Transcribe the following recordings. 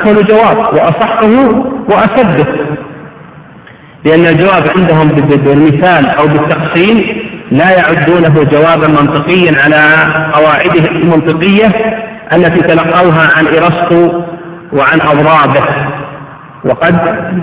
أكمل جواب وأصحه وأسده، لأن الجواب عندهم بالمثال أو بالتقسيم لا يعدونه جوابا منطقيا على قواعده المنطقية التي تلقوها عن إرسطو وعن أضرابه، وقد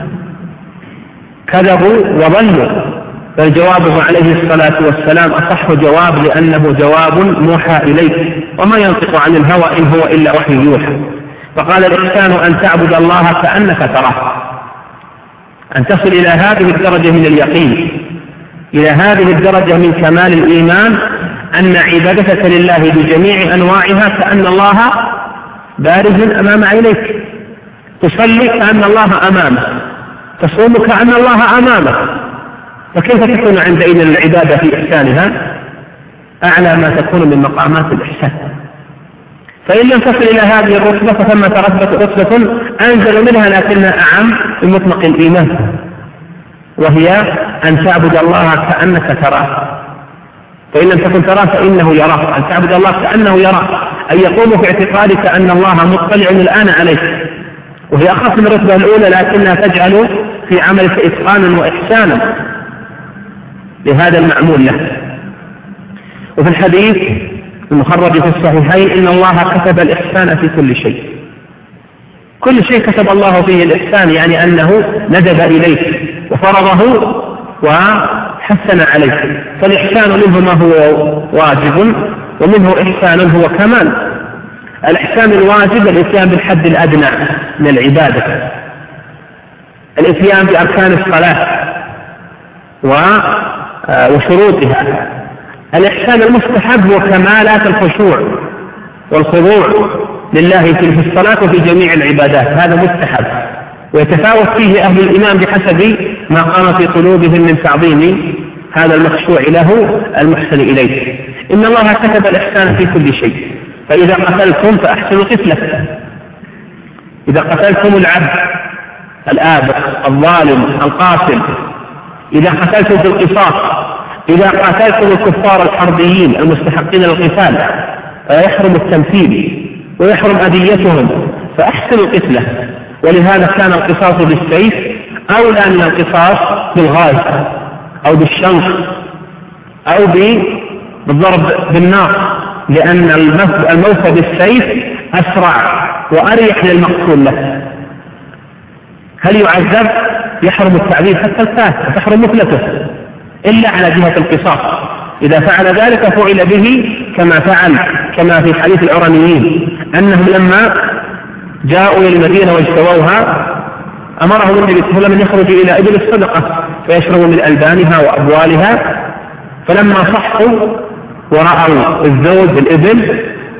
كذبوا وضلوا، بل جوابه عليه الصلاة والسلام أصح جواب لأنه جواب موحى إليه، وما ينطق عن الهوى إن هو إلا وحي يوحى. فقال الإحسان أن تعبد الله كأنك تراه، أن تصل إلى هذه الدرجة من اليقين، إلى هذه الدرجة من كمال الإيمان، أن عبادتك لله بجميع أنواعها كأن الله بارز أمام عينيك، تصلي كأن الله أمامك، تصوم كأن الله أمامك، فكيف تكون عندئذ العبادة في إحسانها؟ أعلى ما تكون من مقامات الإحسان. فإن لم تصل إلى هذه الرتبة فثمة رتبة أنزل منها لكنها أعم بمطلق الإيمان، وهي أن تعبد الله كأنك تراه، فإن لم تكن تراه فإنه يراك، أن تعبد الله كأنه يراك، أن يقوم في اعتقادك أن الله مطلع الآن عليك، وهي أخف من الرتبة الأولى لكنها تجعل في عملك إتقانا وإحسانا لهذا المعمول له. وفي الحديث المخرج في الصحيحين إن الله كتب الإحسان في كل شيء، كل شيء كتب الله فيه الإحسان، يعني أنه ندب إليك وفرضه وحسن عليك. فالإحسان منه ما هو واجب، ومنه إحسان هو كمال. الإحسان الواجب الإتيان بالحد الأدنى من العبادة، الإتيان بأركان الصلاة وشروطها. الإحسان المستحب هو كمالات الخشوع والخضوع لله في الصلاة وفي جميع العبادات، هذا مستحب، ويتفاوت فيه أهل الإيمان بحسب ما قام في قلوبهم من تعظيم هذا المخشوع له المحسن إليه. إن الله كتب الإحسان في كل شيء، فإذا قتلتم فأحسنوا قتله، إذا قتلتم العبد الآبق الظالم القاتل، إذا قتلتم في القصاص، إذا قاتلتم الكفار الحربيين المستحقين للقتال فيحرم التمثيل ويحرم أذيتهم، فأحسنوا قتله. ولهذا كان القصاص بالسيف أولى من القصاص بالغاز أو بالشنق أو بالضرب بالنار، لأن الموت بالسيف أسرع وأريح للمقتول له. هل يعذب؟ يحرم التعذيب حتى الكافر، تحرم مثلته إلا على جهة القصاص، إذا فعل ذلك فعل به كما في حديث العرنيين أنهم لما جاءوا إلى المدينة واجتووها أمرهم النبي صلى الله عليه وسلم أن يخرجوا إلى إبل الصدقة فيشربوا من ألبانها وأبوالها، فلما صحوا ورأوا الزوج بالإبل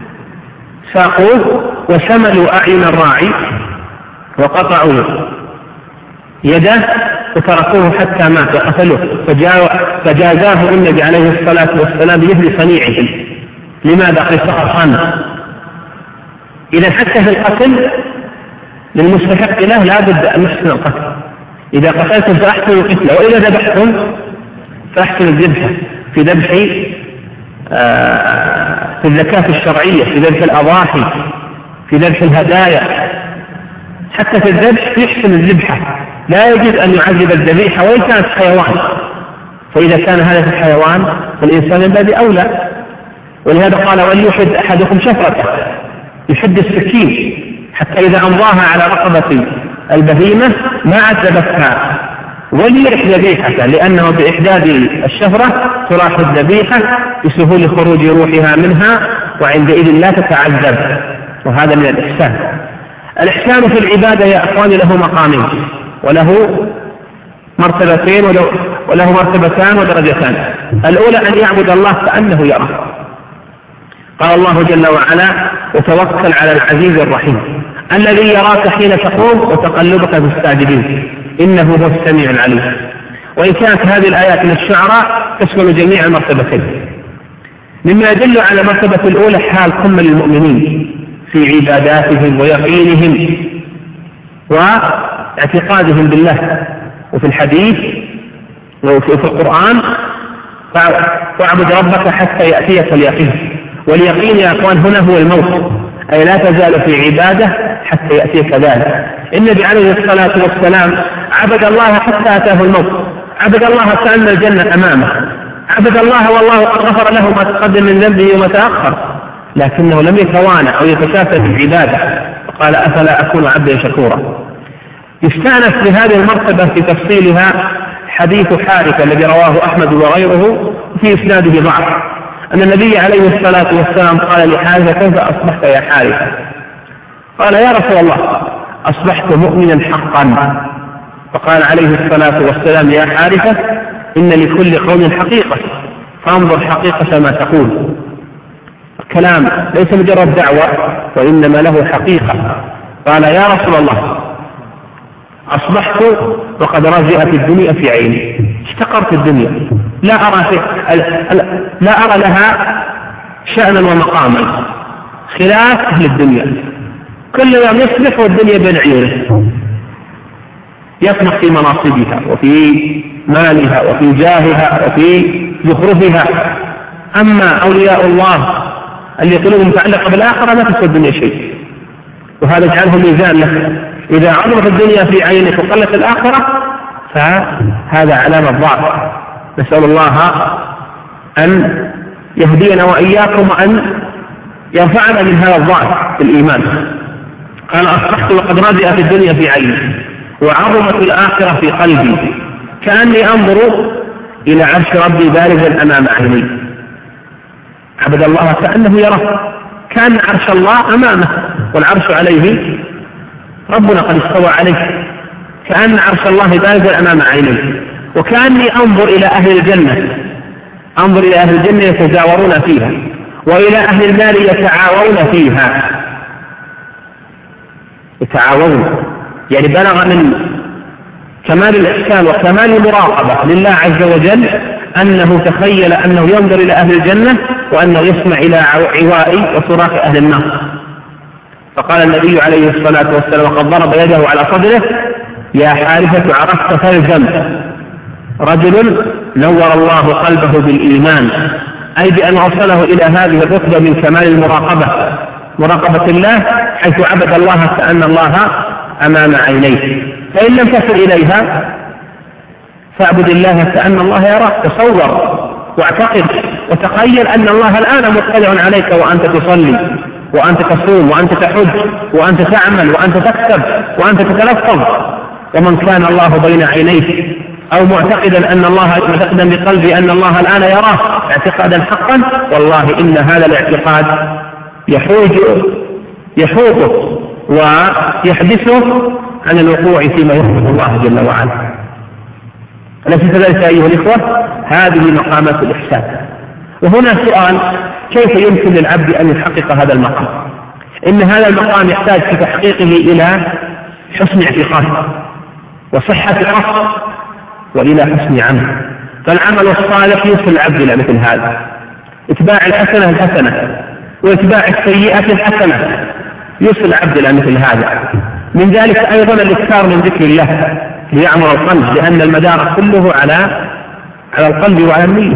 ساقوه وشملوا أعين الراعي وقطعوا يده وتركوه حتى مات وقتلوه، فجازاه النبي عليه الصلاة والسلام بمثل صنيعهم. لماذا؟ قصاصا. إذا حتى في القتل للمستحق له لا بد أن نحسن القتل، إذا قتلتم فأحسنوا القتل، وإذا ذبحتم فأحسنوا الذبح، في ذبح في الزكاة الشرعية، في ذبح الأضاحي، في ذبح الهدايا، حتى في الذبح يحسن الذبحة، لا يجوز أن يعذب الذبيحة وإن كانت حيوان، فإذا كان هذا في الحيوان فالإنسان من باب أولى. ولهذا قال وليحد أحدكم شفرته، يحد السكين حتى إذا أمضاها على رقبة البهيمة ما عذبتها، وليرح ذبيحته، لأنه بإحداد الشفرة تراح الذبيحة بسهول خروج روحها منها، وعندئذ لا تتعذب، وهذا من الإحسان. الإحسان في العبادة يا أخواني له مقامين وله مرتبتين وله مرتبتان ودرجتان. الأولى أن يعبد الله كأنه يراه، قال الله جل وعلا وتوكل على العزيز الرحيم الذي يراك حين تقوم وتقلبك في الساجدين إنه هو السميع العليم. وإن كانت هذه الآيات من الشعراء تشمل جميع المرتبتين. مما يدل على المرتبة الأولى حال كل المؤمنين في عباداتهم ويقينهم واعتقادهم بالله. وفي الحديث وفي القرآن فاعبد ربك حتى يأتيك اليقين، واليقين يا أخوان هنا هو الموت أي لا تزال في عبادة حتى يأتيك ذلك. النبي عليه الصلاة والسلام عبد الله حتى أتاه الموت، عبد الله كأن الجنة أمامه، عبد الله والله قد غفر له ما تقدم من ذنبه وما تأخر، لكنه لم يتوانى أو يتكافل بالعبادة، فقال أفلا أكون عبدا شكورا. يستأنس لهذه المرتبة في تفصيلها حديث حارثة الذي رواه أحمد وغيره في إسناده ضعف، أن النبي عليه الصلاة والسلام قال لحارثة كيف أصبحت يا حارثة؟ قال يا رسول الله أصبحت مؤمنا حقا. فقال عليه الصلاة والسلام يا حارثة إن لكل قول حقيقة فانظر حقيقة ما تقول. الكلام ليس مجرد دعوة وإنما له حقيقة. قال يا رسول الله أصبحت وقد رجعت الدنيا في عيني، اشتقرت الدنيا، لا أرى لها شأنا ومقاما خلاف أهل الدنيا، كل يوم يصبح والدنيا بين عيونه، يطمح في مناصبها وفي مالها وفي جاهها وفي زخرفها. أما أولياء الله اللي قلوبهم متعلقة بالآخرة ما تسوى الدنيا شيء، وهذا يجعله ميزان له. إذا عظمت الدنيا في عينك وقلت الآخرة فهذا علامة ضعف. نسأل الله أن يهدينا وإياكم وأن يرفعنا من هذا الضعف في الإيمان. قال أصبحت وقد رجعت الدنيا في عيني وعظمت الآخرة في قلبي كأني أنظر إلى عرش ربي بارزا أمام عيني. عبد الله كأنه يرى، كان عرش الله أمامه والعرش عليه ربنا قد استوى عليه، كأن عرش الله بارزا أمام عيني. وكأني أنظر إلى أهل الجنة، أنظر إلى أهل الجنة يتجاورون فيها وإلى أهل النار يتعاون فيها. يتعاون يعني بلغ من كمال الإحسان وكمال المراقبة لله عز وجل أنه تخيل أنه ينظر إلى أهل الجنة وأنه يسمع إلى عواء وصراخ أهل النار. فقال النبي عليه الصلاة والسلام وقد ضرب يده على صدره يا حارثة عرفت فالزم. رجل نور الله قلبه بالإيمان، أي بأن وصله إلى هذه الرتبة من كمال المراقبة، مراقبة الله حيث عبد الله كأن الله أمام عينيه. فإن لم تصل إليها فاعبد الله كأن الله يراك. تصور واعتقد وتخيل أن الله الآن مطلع عليك وأنت تصلي وأنت تصوم وأنت تحج وأنت تعمل وأنت تكتب وأنت تتلفظ. ومن كان الله بين عينيه أو معتقدا أن الله معتقدا بقلبه أن الله الآن يراه اعتقادا حقا، والله إن هذا الاعتقاد يحوطه ويحدثه عن الوقوع فيما يحب الله جل وعلا. أليس كذلك أيها الإخوة؟ هذه مقامات الإحسان. وهنا سؤال: كيف يمكن للعبد أن يحقق هذا المقام؟ إن هذا المقام يحتاج في تحقيقه إلى حسن اعتقاد وصحة قصد وإلى حسن عمل. فالعمل الصالح يوصل العبد إلى مثل هذا، اتباع الحسنة الحسنة واتباع السيئة الحسنة يوصل العبد إلى مثل هذا. من ذلك أيضا الإكثار من ذكر الله ليعمر القلب، لأن المدار كله على القلب وعلى النية.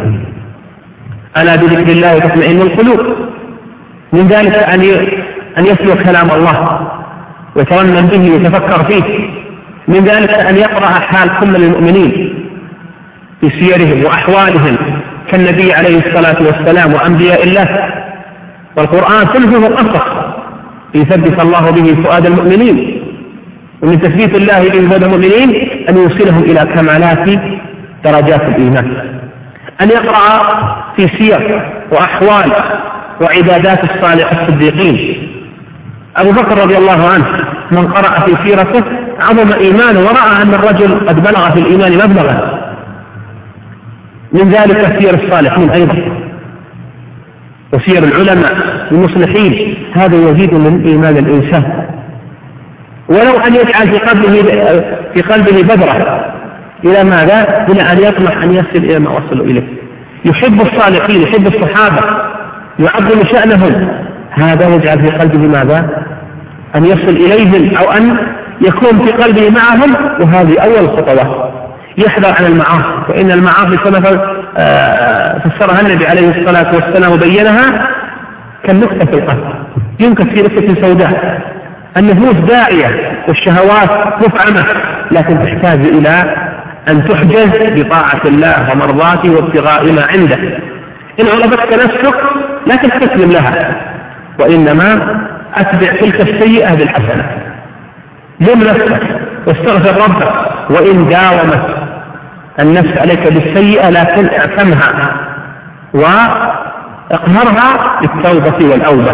ألا بذكر الله تطمئن القلوب. من ذلك أن يسمع كلام الله ويترنم به ويتفكر فيه. من ذلك أن يقرأ حال كل المؤمنين في سيرهم وأحوالهم كالنبي عليه الصلاة والسلام وأنبياء الله. والقرآن كله قصص يثبت الله به فؤاد المؤمنين، ومن تثبيت الله به فؤاد المؤمنين أن يوصلهم إلى كمالات درجات الإيمان. أن يقرأ في سير وأحوال وعبادات الصالح الصديقين. أبو بكر رضي الله عنه من قرأ في سيرته عظم إيمانه ورأى أن الرجل قد بلغ في الإيمان مبلغا. من ذلك سير الصالحين أيضا وسير العلماء المصلحين. هذا يزيد من إيمان الإنسان. ولو أن يجعل في قلبه بذرة إلى ماذا؟ إلى أن يطمح أن يصل إلى ما وصلوا إليه. يحب الصالحين، يحب الصحابة، يعظم شأنهم. هذا يجعل في قلبه ماذا؟ أن يصل إليهم أو أن يكون في قلبه معهم. وهذه أول خطوة. يحذر عن المعاصي، وإن المعاصي كما فسرها النبي عليه الصلاة والسلام وبينها كالنكتة في القلب. يمكن في نفس سوداء، النفوس داعية والشهوات مفعمة، لكن تحتاج إلى أن تحجز بطاعة الله ومرضاته وابتغاء ما عنده. إن غلبتك نفسك لا تستسلم لها، وإنما أتبع تلك السيئة بالحسنة. لم نفسك واستغفر ربك، وإن داومت النفس عليك بالسيئة لكن اعتمها واقهرها بالتوبة والأوبة.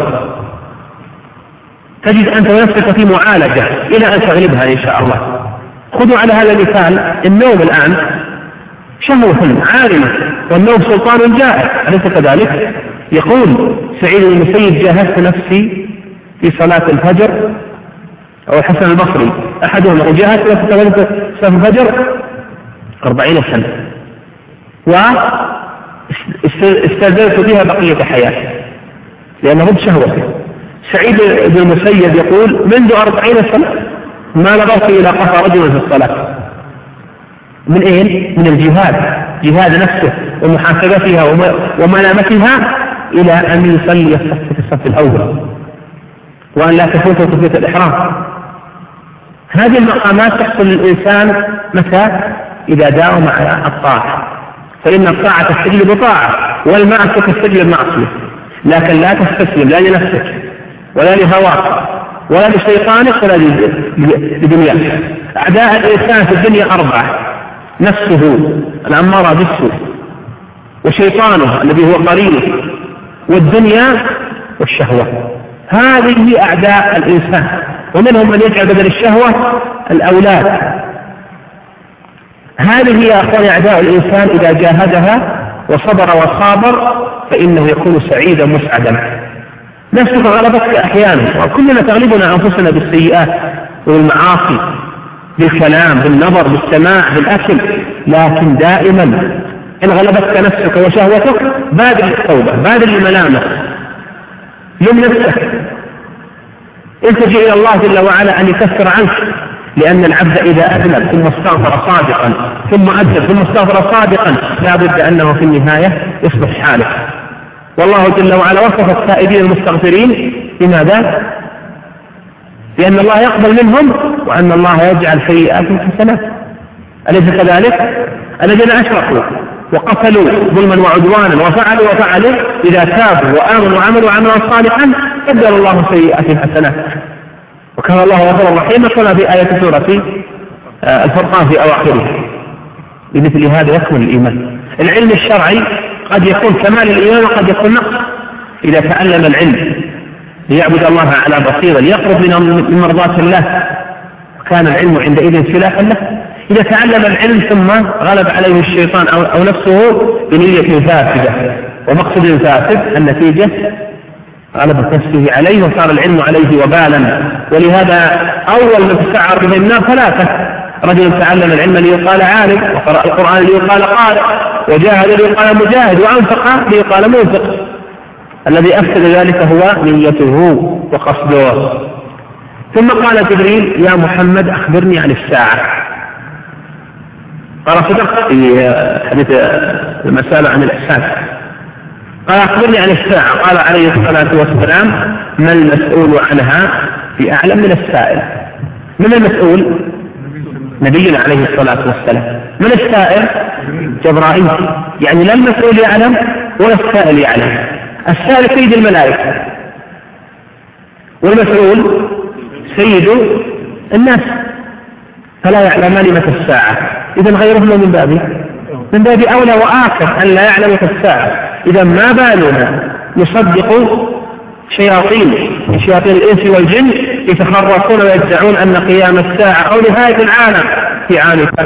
تجد أنت نفسك في معالجة إلى أن تغلبها إن شاء الله. خذوا على هذا المثال، النوم الآن شهوة عارمة، والنوم سلطان جائر، أليس كذلك؟ يقول سعيد بن المسيب: جاهدت نفسي في صلاة الفجر، أو الحسن البصري أحدهم، وجاهدت نفسي في صلاة الفجر 40 سنة واستزدت بها بقية حياتي، لأنه ضد شهوته. سعيد بن المسيب يقول: منذ 40 سنة ما نظرت إلى قفا رجل في الصلاة. من أين؟ من الجهاد، جهاد نفسه ومحاسبتها وملامتها، إلى أن يصلي في الصف الأول، وأن لا تفوته تكبيرة الإحرام. هذه المقامات تحصل للإنسان متى؟ إذا داوم على الطاعة، فإن الطاعة تستجلب بطاعة، والمعصية تستجلب معصية. لكن لا تستسلم لا لنفسك ولا لهواك ولا لشيطانك ولا لدنياك. أعداء الإنسان في الدنيا 4: نفسه الأمارة بالسوء، وشيطانه الذي هو قرينه، والدنيا والشهوة. هذه هي أعداء الإنسان، ومنهم من يجعل بدل الشهوة الأولاد. هذه هي أخواني أعداء الإنسان، إذا جاهدها وصبر وصابر فإنه يكون سعيدا مسعدا. نفسك غلبتك أحيانا، وكلنا تغلبنا أنفسنا بالسيئات والمعاصي، بالكلام، بالنظر، بالسماع، بالأكل، لكن دائما إن غلبتك نفسك وشهوتك بادر للتوبة، بادر للملامة، لم نفسك، التجئ إلى الله جل وعلا أن يكفر عنك. لأن العبد إذا أذنب ثم استغفر صادقا ثم أذنب ثم استغفر صادقا لا بد أنه في النهاية يصبح حالك. والله جل وعلا وصف التائبين المستغفرين بماذا؟ لأن الله يقبل منهم، وأن الله يجعل سيئاتهم حسنات، أليس كذلك؟ الذين أشركوا وقتلوا ظلما وعدوانا وفعلوا إذا تابوا وآمنوا وعملوا عملا صالحا بدل الله سيئاتهم حسنات، وكان الله غفورا رحيما، كما في آية سورة الفرقان في أواخره. بمثل هذا يكمل الإيمان. العلم الشرعي قد يكون كمال الإيمان وقد يكون نقص. إذا تعلم العلم ليعبد الله على بصيرة ليقرب من مرضاة الله كان العلم عندئذ سلاحا له. إذا تعلم العلم ثم غلب عليه الشيطان أو نفسه بنية فاسدة ومقصد فاسد، النتيجة غلبت نفسه عليه وصار العلم عليه وبالا. ولهذا أول من تسعر به النار 3: رجل تعلم العلم ليقال عالم، وقرأ القرآن ليقال قارئ، وجاهد ليقال مجاهد، وأنفق ليقال منفق. الذي أفسد ذلك هو نيته وقصده. ثم قال جبريل: يا محمد أخبرني عن الساعة. قال: صدقت في حديث المسألة عن الإحسان. قال: أخبرني عن الساعة. قال عليه الصلاة والسلام: ما المسؤول عنها بأعلم من السائل. من المسؤول؟ نبينا عليه الصلاة والسلام. من السائل؟ جبرائيل. يعني لا المسؤول يعلم ولا السائل يعلم. السائل سيد الملائكة، والمسؤول سيد الناس، فلا يعلمان متى الساعة. إذن غيرهما من باب أولى وآخر أن لا يعلم متى الساعة. إذا ما بالنا نصدق شياطين الإنس والجن يتخرصون ويدعون أن قيام الساعة أو نهاية العالم في عام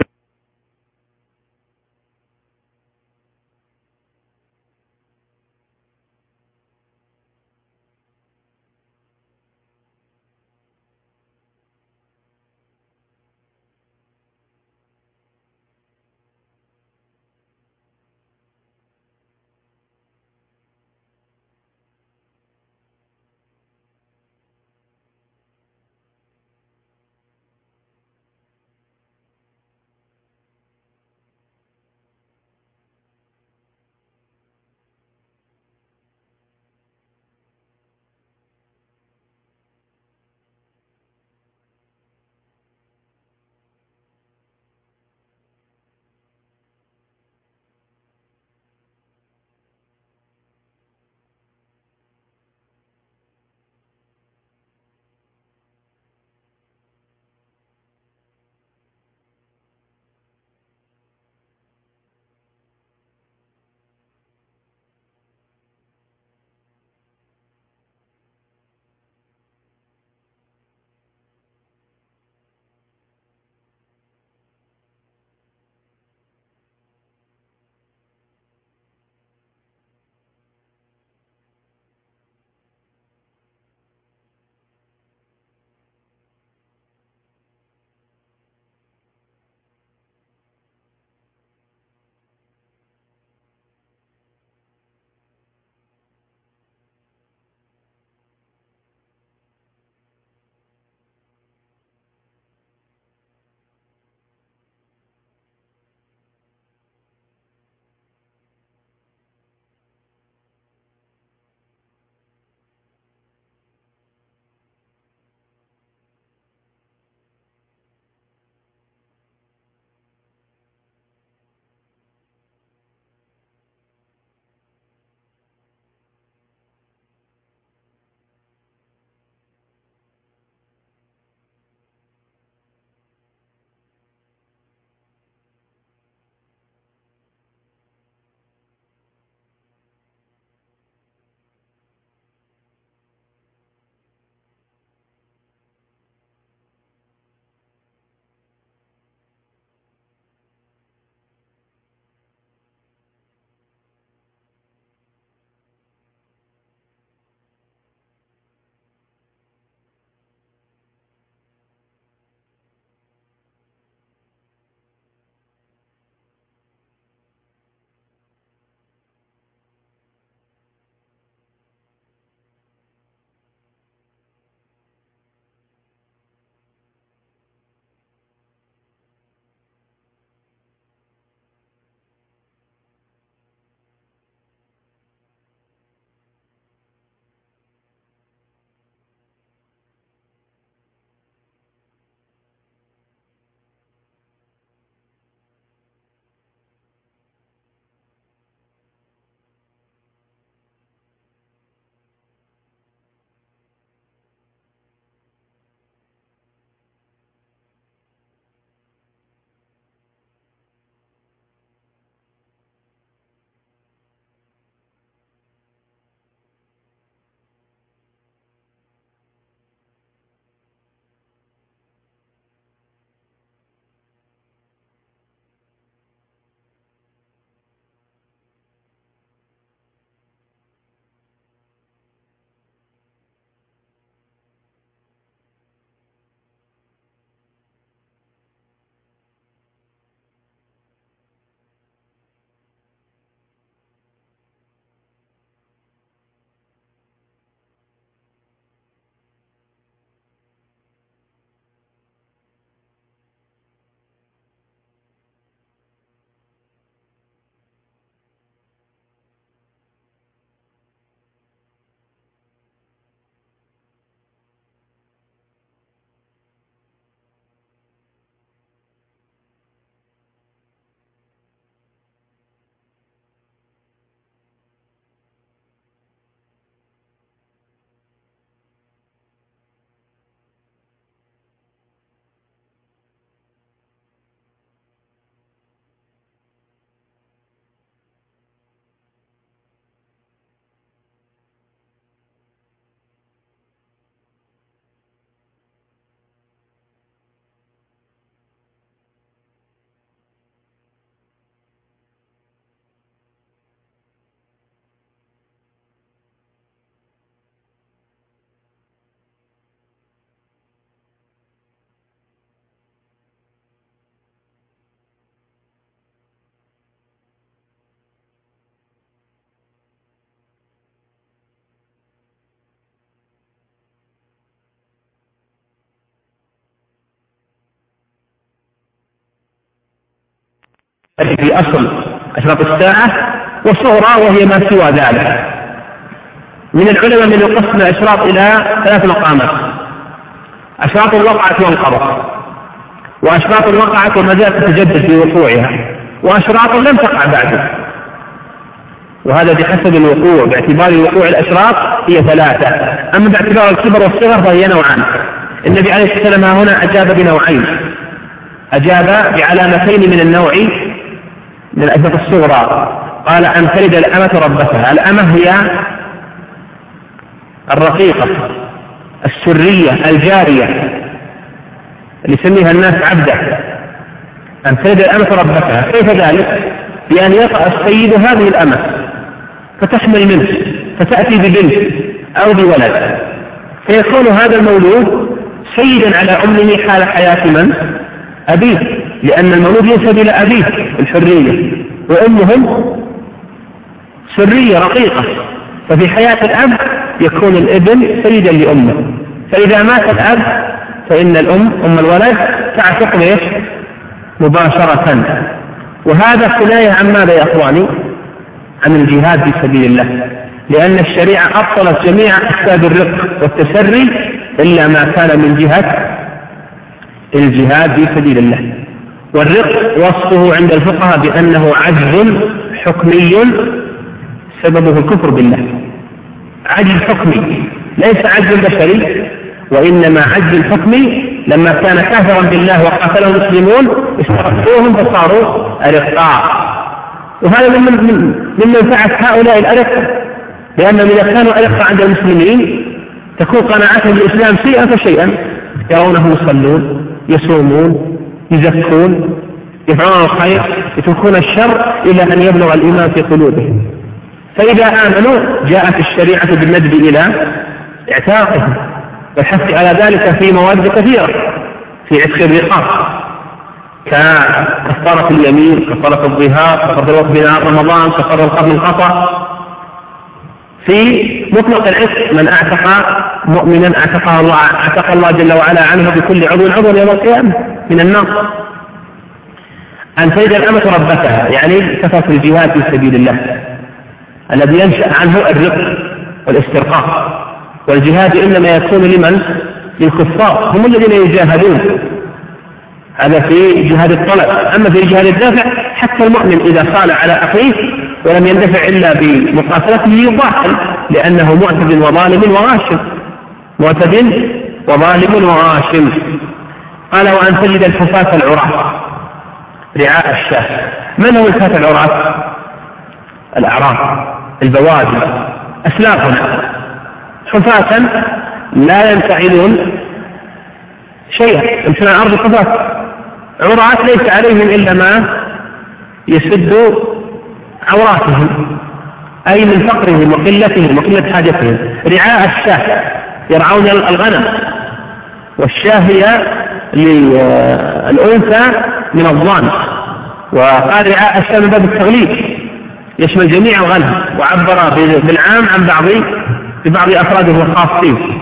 في أصل أشراط الساعة، وصغرى وهي ما سوى ذلك. من العلماء من يقسم الأشراط إلى 3 مقامات: أشراط وقعت وانقضت، وأشراط وقعت وما زالت تتجدد في وقوعها، وأشراط لم تقع بعد. وهذا بحسب الوقوع، باعتبار وقوع الأشراط هي 3، أما باعتبار الكبر والصغر فهي نوعان. النبي عليه الصلاة والسلام هنا أجاب بنوعين، أجاب بعلامتين من النوع من الأشراط الصغرى. قال: أن تلد الأمة ربتها. الأمة هي الرقيقة السرية الجارية اللي يسميها الناس عبدة. أن تلد الأمة ربتها، كيف ذلك؟ بأن يطأ السيد هذه الأمة فتحمل منه، فتأتي ببنت أو بولد، فيكون هذا المولود سيدا على أمه حال حياة من؟ أبيه، لأن المولود ينسب إلى أبيه الحرية، وأمهم سرية رقيقة، ففي حياة الأب يكون الابن سيدا لأمه. فإذا مات الأب فإن الأم أم الولد تعتق به مباشرة. وهذا كناية عن ماذا يا أخواني؟ عن الجهاد في سبيل الله، لأن الشريعة أبطلت جميع أسباب الرق والتسري إلا ما كان من جهة الجهاد في سبيل الله. والرق وصفه عند الفقهاء بأنه عجز حكمي سببه الكفر بالله، عجز حكمي ليس عجز بشري، وإنما عجز حكمي لما كان كافرا بالله وقاتله المسلمون استغفروهم فصاروا أرقاء. وهذا من منفعة هؤلاء الأرقاء، لأنهم إذا كانوا أرقاء عند المسلمين تكون قناعتهم بالإسلام شيئا فشيئا، يرونهم يصلون يصومون يزكون يفعلون الخير يتركون الشر إلى أن يبلغ الإيمان في قلوبهم. فإذا آمنوا جاءت الشريعة بالندب إلى اعتاقهم والحث على ذلك في مواد كثيرة، في عتق الرقاب ككفارة اليمين، كفارة الظهار، كفارة الوقت بنهار رمضان، كفارة القبض الخطأ. في مطلق العتق من اعتق مؤمنا اعتق الله جل وعلا عنه بكل عضو يوم القيامة من النار. أن تلد الأمة ربتها يعني كثرة الجهاد في سبيل الله الذي ينشأ عنه الرق والاسترقاق. والجهاد إنما يكون لمن؟ للكفار، هم الذين يجاهدون، هذا في جهاد الطلب. أما في جهاد الدافع حتى المؤمن إذا صال على أخيه ولم يندفع إلا بمقاتلته يقاتل، لأنه معتد وظالم وغاشم، معتد وظالم وغاشم. قال: وأن تجد الحفاة العراة رعاء الشاة. من هم الحفاة العراة؟ الأعراب البوادي أسلافنا، حفاة لا ينفعلون شيئا، يمشون على الأرض حفاة عراة ليس عليهم إلا ما يسد عوراتهم، أي من فقرهم وقلتهم وقلة حاجتهم. رعاء الشاة يرعون الغنم، والشاة هي للأنثى من الضان، وقال رعاء الشاة من باب التغليب يشمل جميع الغنم، وعبر بالعام عن ببعض أفراده الخاصين.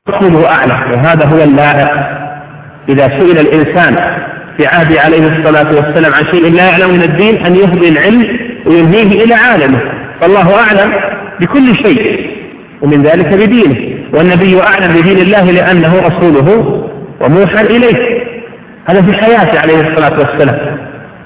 رسوله أعلم، وهذا هو اللائق. إذا سئل الإنسان في عهد عليه الصلاة والسلام عن شيء لا يعلم من الدين أن يهدي العلم وينهيه إلى عالمه، فالله أعلم بكل شيء ومن ذلك بدينه، والنبي أعلم بدين الله لأنه رسوله وموحى إليه. هذا في حياته عليه الصلاة والسلام.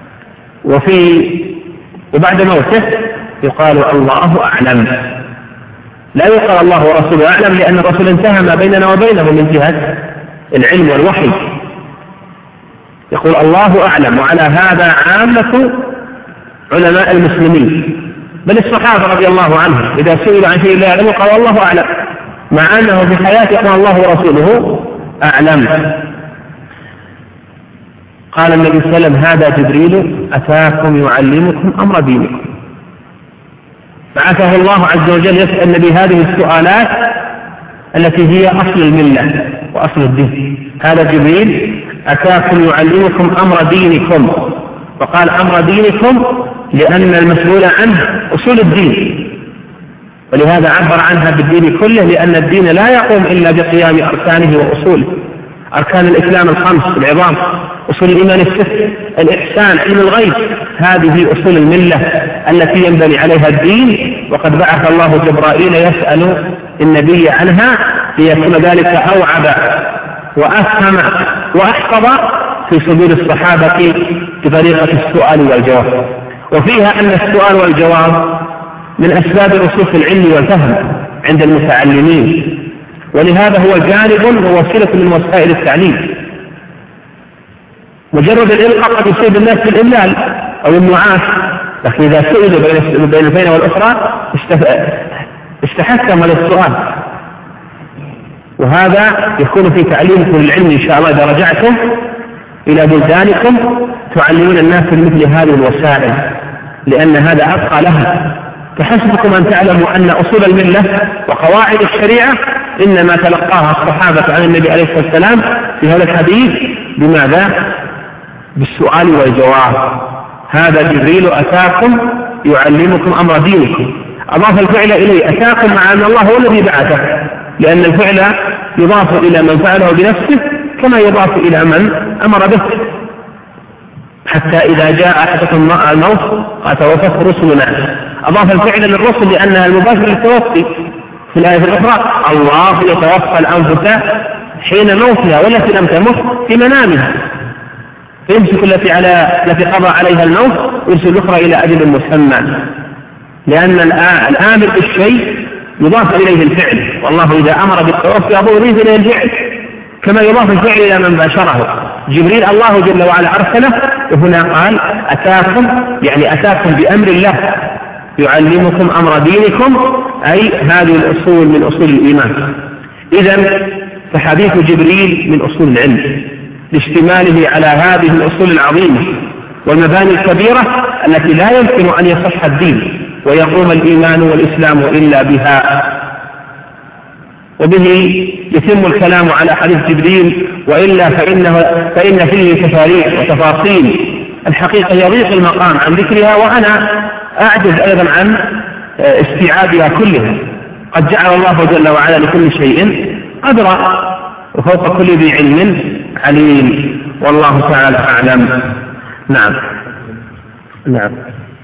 وبعد موته يقال الله أعلم، لا يقال الله ورسوله أعلم، لأن الرسول انتهى ما بيننا وبينه من جهة العلم والوحي. يقول الله أعلم، وعلى هذا عامة علماء المسلمين، بل الصحابة رضي الله عنهم إذا سئلوا عن شيء لا يعلمه قال الله أعلم، مع أنه في حياته قال الله ورسوله أعلم. قال النبي صلى الله عليه وسلم هذا جبريل أتاكم يعلمكم أمر دينكم. بعثه الله عز وجل يسأل النبي هذه السؤالات التي هي أصل الملة وأصل الدين. هذا جبريل أتاكم يعلمكم أمر دينكم، وقال أمر دينكم لأن المسؤول عنه أصول الدين، ولهذا عبر عنها بالدين كله، لأن الدين لا يقوم إلا بقيام أركانه وأصوله. أركان الإسلام الخمس العظام، أصول الإيمان الست، الإحسان، علم الغيب، هذه أصول الملة التي ينبني عليها الدين. وقد بعث الله جبرائيل يسأل النبي عنها ليكون ذلك أوعب وأفهم وأحفظ في صدور الصحابة بطريقة السؤال والجواب. وفيها أن السؤال والجواب من أسباب رسوخ العلم والفهم عند المتعلمين، ولهذا هو جانب ووسيلة من وسائل التعليم. مجرد الإلقاء قد يصيب الناس بالإملال أو النعاس، لكن إذا سئلوا بين البين والأخرى استحكم للسؤال. وهذا يكون في تعليمكم للعلم إن شاء الله إذا رجعتم إلى بلدانكم تعلمون الناس بمثل هذه الوسائل، لأن هذا أبقى لها. فحسبكم أن تعلموا أن أصول الملة وقواعد الشريعة إنما تلقاها الصحابة عن النبي عليه الصلاة والسلام في هذا الحديث بماذا؟ بالسؤال والجواب. هذا جبريل أتاكم يعلمكم أمر دينكم. أضاف الفعل إليه أتاكم مع أن الله هو الذي بعثه، لأن الفعل يضاف إلى من فعله بنفسه كما يضاف إلى من أمر به. حتى إذا جاء أحدكم الموت قال توفته رسلنا، أضاف الفعل للرسل لأنها المباشر للتوفي. في الآية الأخرى الله يتوفى الأنفس حين موتها والتي لم تمت في منامها، فيمسك التي قضى عليها الموت ويرسل الأخرى إلى أجل مسمى، لأن الآمر بالشيء يضاف إليه الفعل، والله إذا أمر بالتوفي يضيف إليه الفعل كما يضاف الفعل إلى من باشره. جبريل الله جل وعلا أرسله، وهنا قال أتاكم، يعني أتاكم بأمر الله يعلمكم أمر دينكم، أي هذه الأصول من أصول الإيمان. إذن فحديث جبريل من أصول العلم لاشتماله على هذه الأصول العظيمة والمباني الكبيرة التي لا يمكن أن يصح الدين ويقوم الإيمان والإسلام إلا بها. وبه يتم الكلام على حديث جبريل، وإلا فإن فيه تفاريع وتفاصيل الحقيقة يضيق المقام عن ذكرها، وأنا أعجز أيضا عن استيعابها كلها. قد جعل الله جل وعلا لكل شيء قدرا، وفوق كل ذي علم عليم، والله تعالى أعلم. نعم. نعم.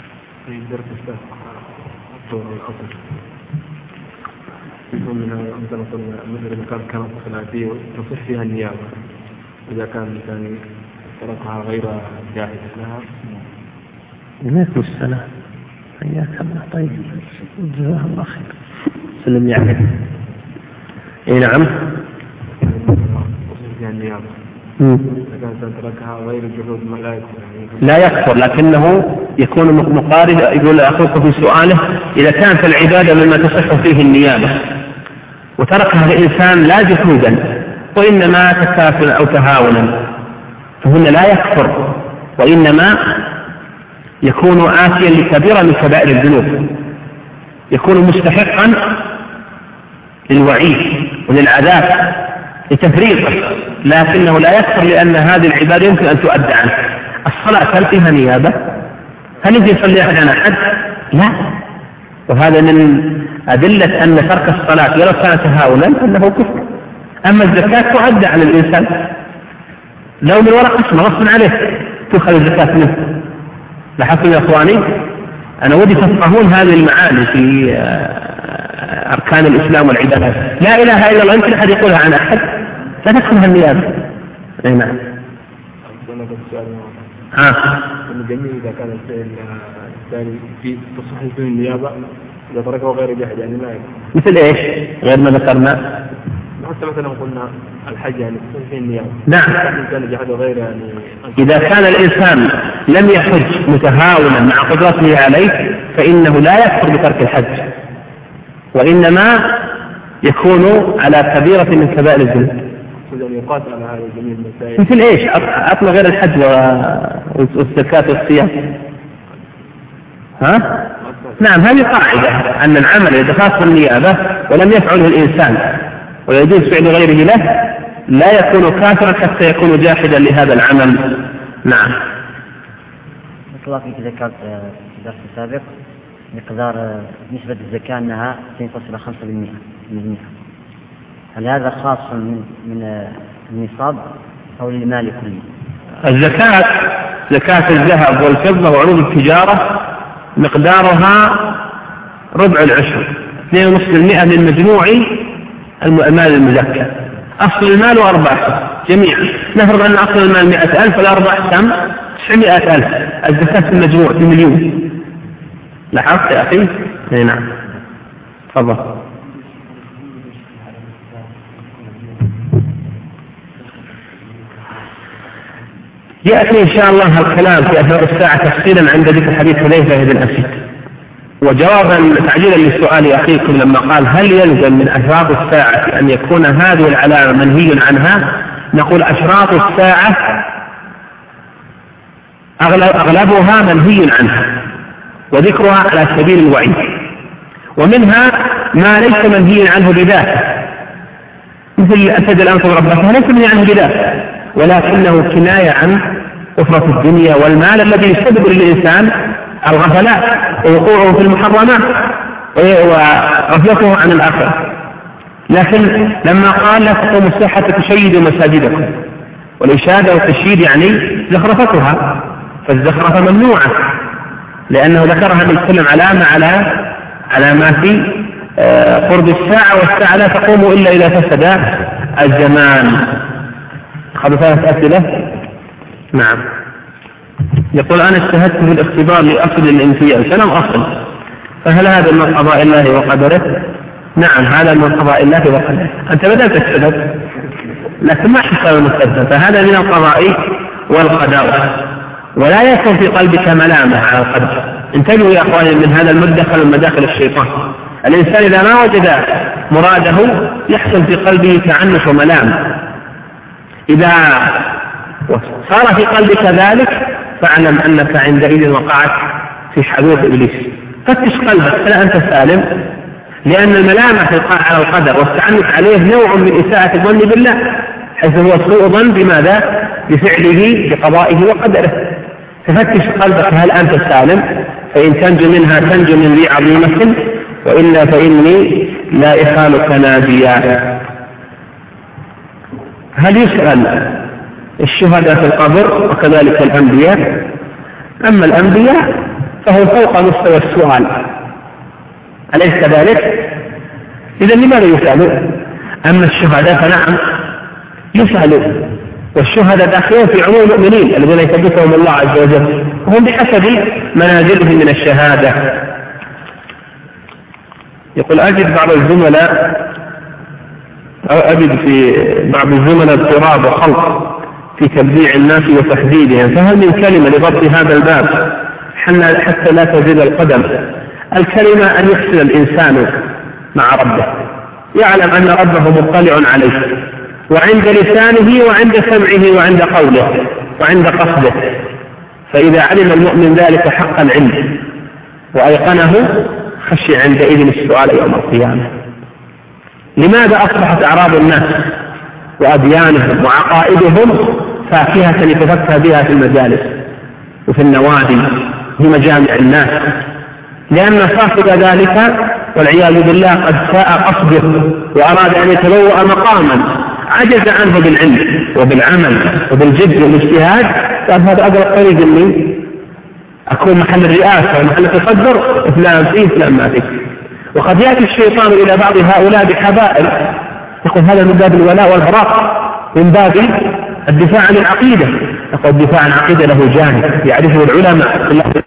مثل كان صلاتي تصح فيها النيابة إذا كان تركها غير جاهز لها. عليكم السلام، حياك الله. طيب جزاه الله خير. سلم يعني. اي نعم. فيها النيابة إذا كان تركها غير جهود ملائكة لا يكفر، لكنه يكون مقارب. يقول أخوك في سؤاله إذا كانت العبادة مما تصح فيه النيابة وتركها الإنسان لا جهودا وإنما تكافلا أو تهاونا فهن لا يكفر، وإنما يكون آتيا لكبيرة من كبائر الذنوب، يكون مستحقا للوعيد وللعذاب لتفريطه، لكنه لا يكفر لأن هذه العبادة يمكن أن تؤدى عنه. الصلاة هل فيها نيابة؟ هل يجب يصلي أحد عن أحد؟ لا. وهذا من أدلة أن ترك الصلاة ولو كان تهاونا أنه كفر، أما الزكاة تؤدى على الإنسان لو من وراء قسمة غصب عليه تؤخذ الزكاة منه. لاحظتم يا أخواني؟ أنا ودي تفقهون هذه المعاني في أركان الإسلام والعبادات. لا إله إلا الله يمكن أحد يقولها عن أحد، لا تدخلها النيابة. أي نعم. الجميع إذا كان الثاني في تصحيح في النيابة إذا تركه غير جاهد يعني لا يكون. مثل إيش؟ غير ما ذكرنا. حتى مثلا قلنا الحج يعني تصحيح النيابة. نعم. كان جاهد غير يعني. إذا كان الإنسان لم يحج متهاونا مع قدرته عليه فإنه لا يكفر بترك الحج، وإنما يكون على كبيرة من كبائر الذنوب. يقاتل على هذه جميع المسائل. مثل إيش؟ أطلع غير الحج والزكاة والصيام. ها؟ نعم، هذه قاعدة أن العمل إذا خاص بالنيابة ولم يفعله الإنسان ويجوز فعل غيره له لا يكون كافرا حتى يكون جاحدا لهذا العمل. نعم. الله فيك ذكرت في الدرس السابق مقدار نسبة الزكاة أنها 2.5%. هل هذا خاص من النصاب أو للمال كله؟ الزكاة زكاة الذهب والفضة وعروض التجارة مقدارها ربع العشر 2.5% من مجموع المال المزكى. أصل المال 4 جميعا. نفرض أن أصل المال 100,000 والأرباح كم؟ 900,000. الزكاة في المجموع في مليون. لاحظت يا أخي؟ اي نعم. تفضل. يأتي إن شاء الله الكلام في أثناء الساعة تفصيلا عند ذكر حديث حذيفة بن أسيد. وجوابا تعجيلا للسؤال أخيكم لما قال هل يلزم من أشراط الساعة أن يكون هذه العلامة منهي عنها؟ نقول أشراط الساعة أغلبها منهي عنها وذكرها على سبيل الوعيد، ومنها ما ليس منهي عنه بذاته مثل أسد الأنصر ربها ليس منهي عنه بذاته ولكنه كناية عن وفرة الدنيا والمال الذي يسبب للإنسان الغفلات ووقوعه في المحرمات وغفلته عن الآخرة. لكن لما قال لا تقوم الساحة تشيدوا مساجدكم، والإشادة والتشييد يعني زخرفتها، فالزخرفة ممنوعة لأنه ذكرها من كل علامة على ما في قرب الساعة، والساعة لا تقوم إلا إذا فسد الزمان. أخذ 3 أسئلة. نعم. يقول أنا اجتهدت في الاختبار لأصل الانفياء فلم أصل، فهل هذا من قضاء الله وقدره؟ نعم، هذا من قضاء الله وقدره. أنت بدأت تجتهد لكن ما حصل المستجد، فهذا من القضاء والقدر، ولا يكون في قلبك ملامة على القدر. انتبهوا يا أخواني من هذا المدخل من مداخل الشيطان. الإنسان إذا ما وجد مراده يحصل في قلبه تعنف وملامة. إذا صار في قلبك ذلك فاعلم أنك عندئذ وقعت في حدود إبليس. فتش قلبك هل أنت سالم، لأن الملامة على القدر والتعنت عليه نوع من إساءة الظن بالله، حيث هو سوء ظن بماذا؟ بفعله بقضائه وقدره. ففتش قلبك هل أنت سالم، فإن تنجو منها تنجو من ذي عظيمة، وإلا فإني لا إخالك ناجيا. هل يسأل الشهداء في القبر وكذلك الأنبياء؟ أما الأنبياء فهو فوق مستوى السؤال، أليس كذلك؟ إذا لماذا يسألوا؟ أما الشهداء فنعم يسألوا، والشهداء داخلون في عموم المؤمنين الذين يثبتهم الله عز وجل، وهم بحسب منازلهم من الشهادة. يقول أجد في بعض الزملاء اضطراب وخلط في تبديع الناس وتحديدهم، فهل من كلمة لضبط هذا الباب حتى لا تزيد القدم؟ الكلمة أن يحسن الإنسان مع ربه، يعلم أن ربه مطلع عليه وعند لسانه وعند سمعه وعند قوله وعند قصده، فإذا علم المؤمن ذلك حق العلم وأيقنه خشي عندئذ السؤال يوم القيامة. لماذا أصبحت أعراض الناس وأديانهم وعقائدهم فاكهة يتفكى بها في المجالس وفي النوادي في مجامع الناس؟ لأن صاحب ذلك والعياذ بالله قد ساء قصده وأراد أن يتبوأ مقاما عجز عنه بالعلم وبالعمل وبالجد والاجتهاد، قال هذا أقرب طريق إني أكون محل الرئاسة ومحل التصدر، فلان فيه فلان ما فيه. وقد يأتي الشيطان إلى بعض هؤلاء بحبائل، يقول هذا من باب الولاء والبراء، من باب الدفاع عن العقيدة. يقول الدفاع عن العقيدة له جانب يعرفه العلماء.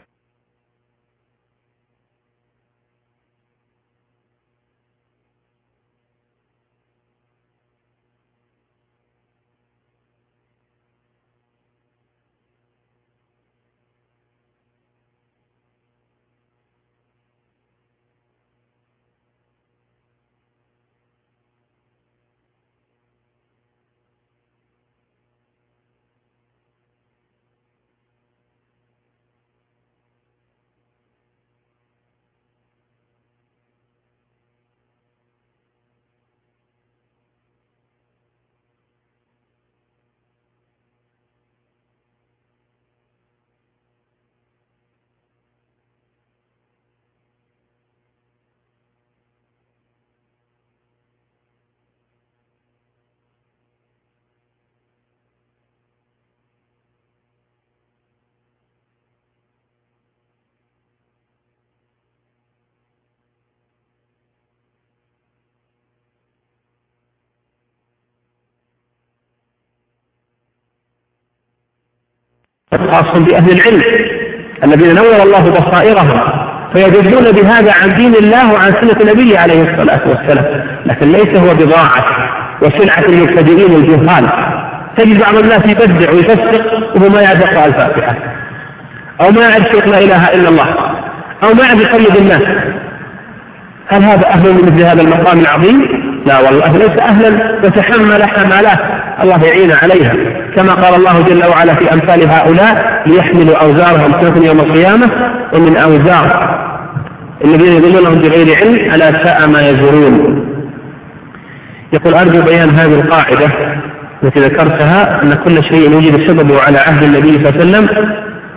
خاص بأهل العلم الذين نور الله بصائرهم فيدلون بهذا عن دين الله وعن سنة نبيه عليه الصلاة والسلام، لكن ليس هو بضاعة وسلعة المبتدئين الجهال. تجد بعض الناس يبدع ويفسق وهو ما يعرف يقرأ الفاتحة، أو ما يعرف يقول لا إله إلا الله، أو ما يعرف يقلد الناس. هل هذا أهل من مثل هذا المقام العظيم؟ لا والله ليس أهلا، وتحمل حملات الله يعين عليها، كما قال الله جل وعلا في أمثال هؤلاء ليحملوا أوزارهم سنة يوم القيامة ومن أوزار الذين يضلونهم بغير علم ألا ساء ما يزرون. يقول أرجو بيان هذه القاعدة التي ذكرتها أن كل شيء يوجد سببه على عهد النبي صلى الله عليه وسلم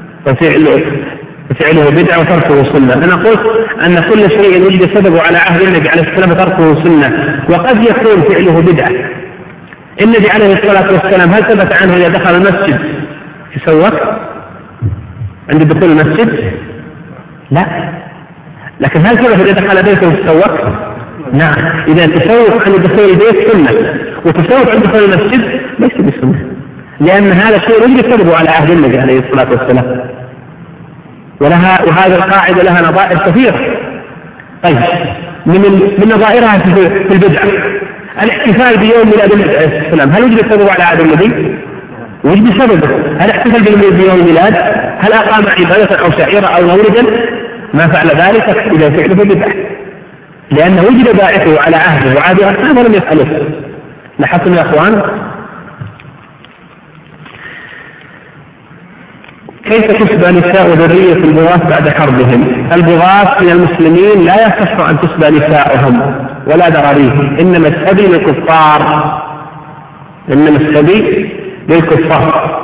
وفعله بدعة وتركه سنة. أنا قلت أن كل شيء يوجد سببه على عهد النبي عليه الصلاة والسلام وتركه سنة، وقد يكون فعله بدعة. النبي عليه الصلاة والسلام هل ثبت عنه إذا دخل المسجد يسوق عند دخول المسجد؟ لا. لكن هل ثبت إذا دخل بيته يسوق؟ نعم. إذا تسوق عند دخول البيت سنة، وتسوق عند دخول المسجد ليس بسنة، لأن هذا شيء يوجد سببه على عهد النبي عليه الصلاة والسلام. وهذه القاعدة لها نظائر كثيرة. طيب من نظائرها في البدعة الاحتفال بيوم ميلاد النبي عليه الصلاة والسلام، هل وجد سببه على عهد النبي؟ وجد سببه. هل احتفل بيوم الميلاد؟ هل أقام عبادة أو شعيرة أو مولدا؟ ما فعل ذلك إذا فعله بدعة، لأنه وجد باعثه على عهده وعهد أصحابه ولم يفعله. لاحظتم يا أخوان كيف تسبى نساء ذرية البغاة بعد حربهم؟ البغاة من المسلمين لا يصح أن تسبى نساؤهم ولا ذراريهم، إنما السبي للكفار، إنما السبي للكفار.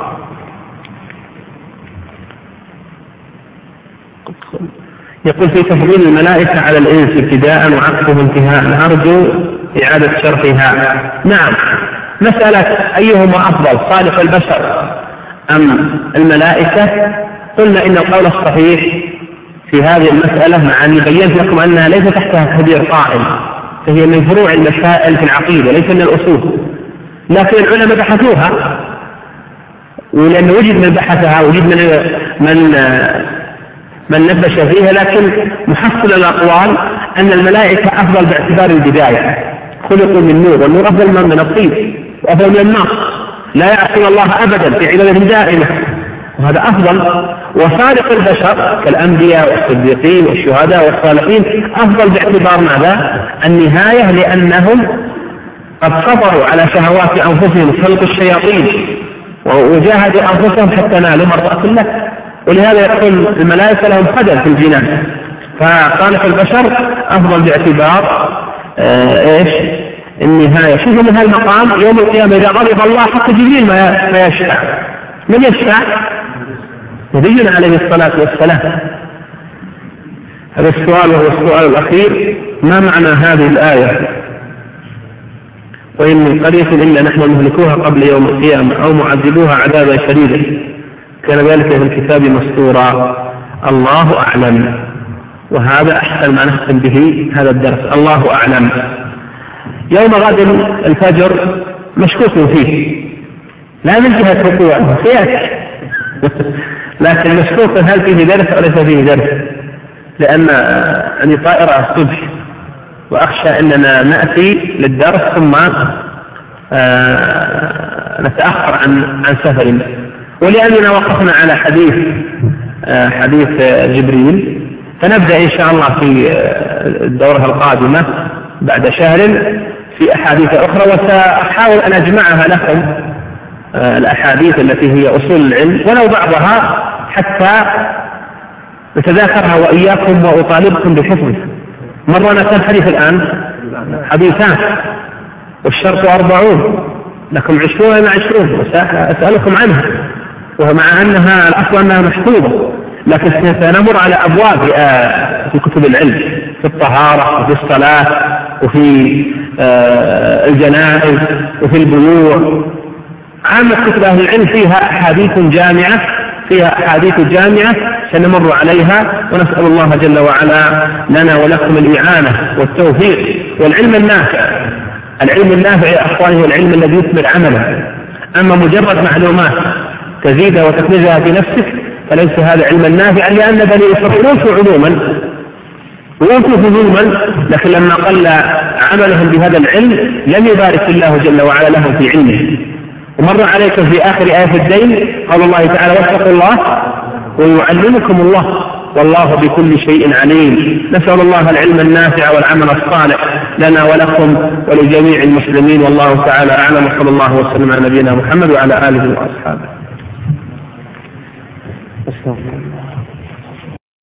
يقول في تفضيل الملائكة على الإنس ابتداء وعكسه انتهاء، أرجو إعادة شرحها. نعم، مسألة أيهما أفضل صالح البشر أم الملائكة؟ قلنا إن القول الصحيح في هذه المسألة مع أن بينت لكم أنها ليس تحتها خبير قائم، فهي من فروع المسائل في العقيدة ليس من الأصول، لكن العلماء بحثوها، ولأن وجد من بحثها وجد من نبش فيها، لكن محصل الأقوال أن الملائكة أفضل باعتبار البداية، خلقوا من نور، والنور أفضل من الطين وأفضل من النار، لا يعصون الله أبدا في عبادة دائمة، وهذا أفضل. وصالح البشر كالأنبياء والصديقين والشهداء والصالحين أفضل باعتبار ماذا؟ النهاية، لأنهم قد صبروا على شهوات أنفسهم خلق الشياطين وجاهدوا أنفسهم حتى نالوا مرضاة الله، ولهذا يقول الملائكة لهم قدر في الجنان. فصالح البشر أفضل باعتبار النهاية. شوفوا من هالمقام يوم القيامة إذا غضب الله حتى جبريل ما يشفع. من يشفع؟ نبينا عليه الصلاة والسلام. هذا السؤال وهو السؤال الأخير، ما معنى هذه الآية؟ وإن من قرية إلا نحن مهلكوها قبل يوم القيامة أو معذبوها عذابا شديدا كان ذلك في الكتاب مسطورا. الله أعلم. وهذا أحسن ما نختم به هذا الدرس. الله أعلم. يوم غد الفجر مشكوك فيه، لا من جهة وقوعه سيأتي لكن مشكوك هل فيه درس أو ليس فيه درس، لأن أني طائرة الصبح وأخشى أننا نأتي للدرس ثم نتأخر عن سفرنا، ولأننا وقفنا على حديث جبريل، فنبدأ إن شاء الله في الدورة القادمة بعد شهر في أحاديث أخرى، وسأحاول أن أجمعها لكم الأحاديث التي هي أصول العلم ولو بعضها حتى نتذاكرها وإياكم وأطالبكم بحفظه. مرنا كم حديث الآن؟ حديثان، والشرط 40، لكم 20 أنا 20، وسأسألكم عنها، ومع أنها الأصل أنها محفوظة، لكن سنمر على أبواب في كتب العلم، في الطهارة وفي الصلاة وفي الجنائز وفي البيوع. عامة كتب أهل العلم فيها أحاديث جامعة سنمر عليها، ونسأل الله جل وعلا لنا ولكم الإعانة والتوفيق والعلم النافع. العلم النافع يا أخواني هو العلم الذي يثمر عمله، أما مجرد معلومات تزيدها وتكنزها في نفسك فليس هذا علما نافعا، لأن بني إسرائيل أوتوا علوما وأوتوا فضولا، لكن لما قل عملهم بهذا العلم لم يبارك الله جل وعلا لهم في علمه. ومر عليكم في آخر آية الدين قال الله تعالى واتقوا الله ويعلمكم الله والله بكل شيء عليم. نسأل الله العلم النافع والعمل الصالح لنا ولكم ولجميع المسلمين، والله تعالى أعلم، وصلى الله وسلم على نبينا محمد وعلى آله وأصحابه.